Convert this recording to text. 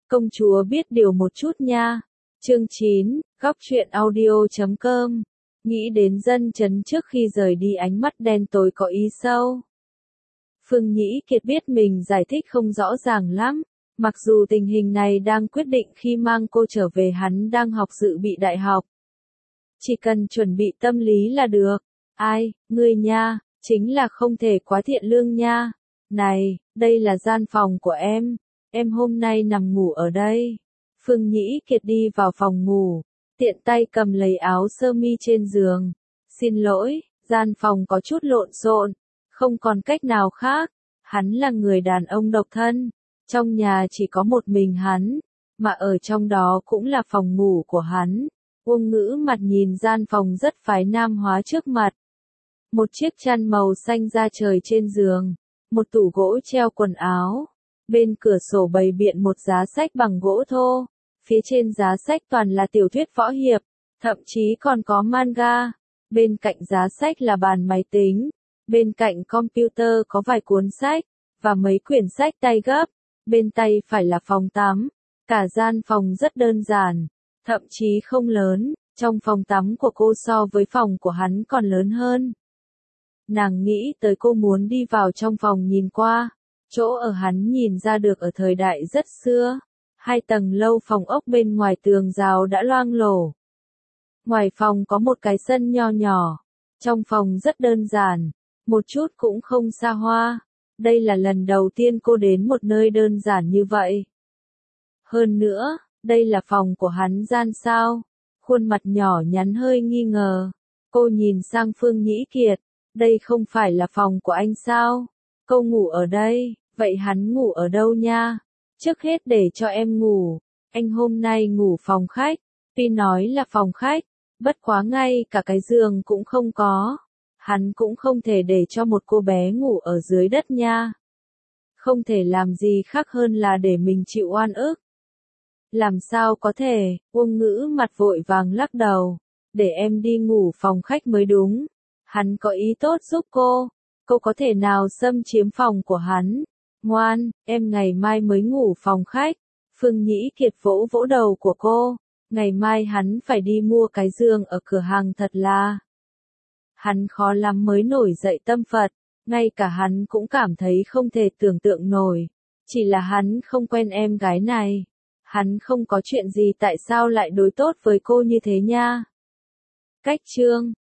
Công chúa biết điều một chút nha. Chương 9, góc truyện audio.com. Nghĩ đến dân chấn trước khi rời đi ánh mắt đen tối có ý sâu. Phương Nhĩ Kiệt biết mình giải thích không rõ ràng lắm, mặc dù tình hình này đang quyết định khi mang cô trở về hắn đang học dự bị đại học. Chỉ cần chuẩn bị tâm lý là được. Ai, ngươi nha, chính là không thể quá thiện lương nha. Này, đây là gian phòng của em hôm nay nằm ngủ ở đây. Phương Nhĩ Kiệt đi vào phòng ngủ, tiện tay cầm lấy áo sơ mi trên giường. Xin lỗi, gian phòng có chút lộn xộn, không còn cách nào khác. Hắn là người đàn ông độc thân, trong nhà chỉ có một mình hắn, mà ở trong đó cũng là phòng ngủ của hắn. Uông Ngữ mặt nhìn gian phòng rất phái nam hóa trước mặt. Một chiếc chăn màu xanh da trời trên giường, một tủ gỗ treo quần áo, bên cửa sổ bày biện một giá sách bằng gỗ thô, phía trên giá sách toàn là tiểu thuyết võ hiệp, thậm chí còn có manga, bên cạnh giá sách là bàn máy tính, bên cạnh computer có vài cuốn sách, và mấy quyển sách tay gấp, bên tay phải là phòng tắm, cả gian phòng rất đơn giản, thậm chí không lớn, trong phòng tắm của cô so với phòng của hắn còn lớn hơn. Nàng nghĩ tới cô muốn đi vào trong phòng nhìn qua, chỗ ở hắn nhìn ra được ở thời đại rất xưa, 2 tầng lâu phòng ốc bên ngoài tường rào đã loang lổ. Ngoài phòng có một cái sân nho nhỏ, trong phòng rất đơn giản, một chút cũng không xa hoa, đây là lần đầu tiên cô đến một nơi đơn giản như vậy. Hơn nữa, đây là phòng của hắn gian sao? Khuôn mặt nhỏ nhắn hơi nghi ngờ, cô nhìn sang Phương Nhĩ Kiệt, đây không phải là phòng của anh sao? Cô ngủ ở đây, vậy hắn ngủ ở đâu nha? Trước hết để cho em ngủ, anh hôm nay ngủ phòng khách, tuy nói là phòng khách, bất quá ngay cả cái giường cũng không có, hắn cũng không thể để cho một cô bé ngủ ở dưới đất nha. Không thể làm gì khác hơn là để mình chịu oan ức. Làm sao có thể, Uông Ngữ mặt vội vàng lắc đầu, để em đi ngủ phòng khách mới đúng. Hắn có ý tốt giúp cô có thể nào xâm chiếm phòng của hắn. Ngoan, em ngày mai mới ngủ phòng khách. Phương Nhĩ Kiệt vỗ vỗ đầu của cô, ngày mai hắn phải đi mua cái giường ở cửa hàng thật là. Hắn khó lắm mới nổi dậy tâm Phật, ngay cả hắn cũng cảm thấy không thể tưởng tượng nổi. Chỉ là hắn không quen em gái này. Hắn không có chuyện gì tại sao lại đối tốt với cô như thế nha. Cách chương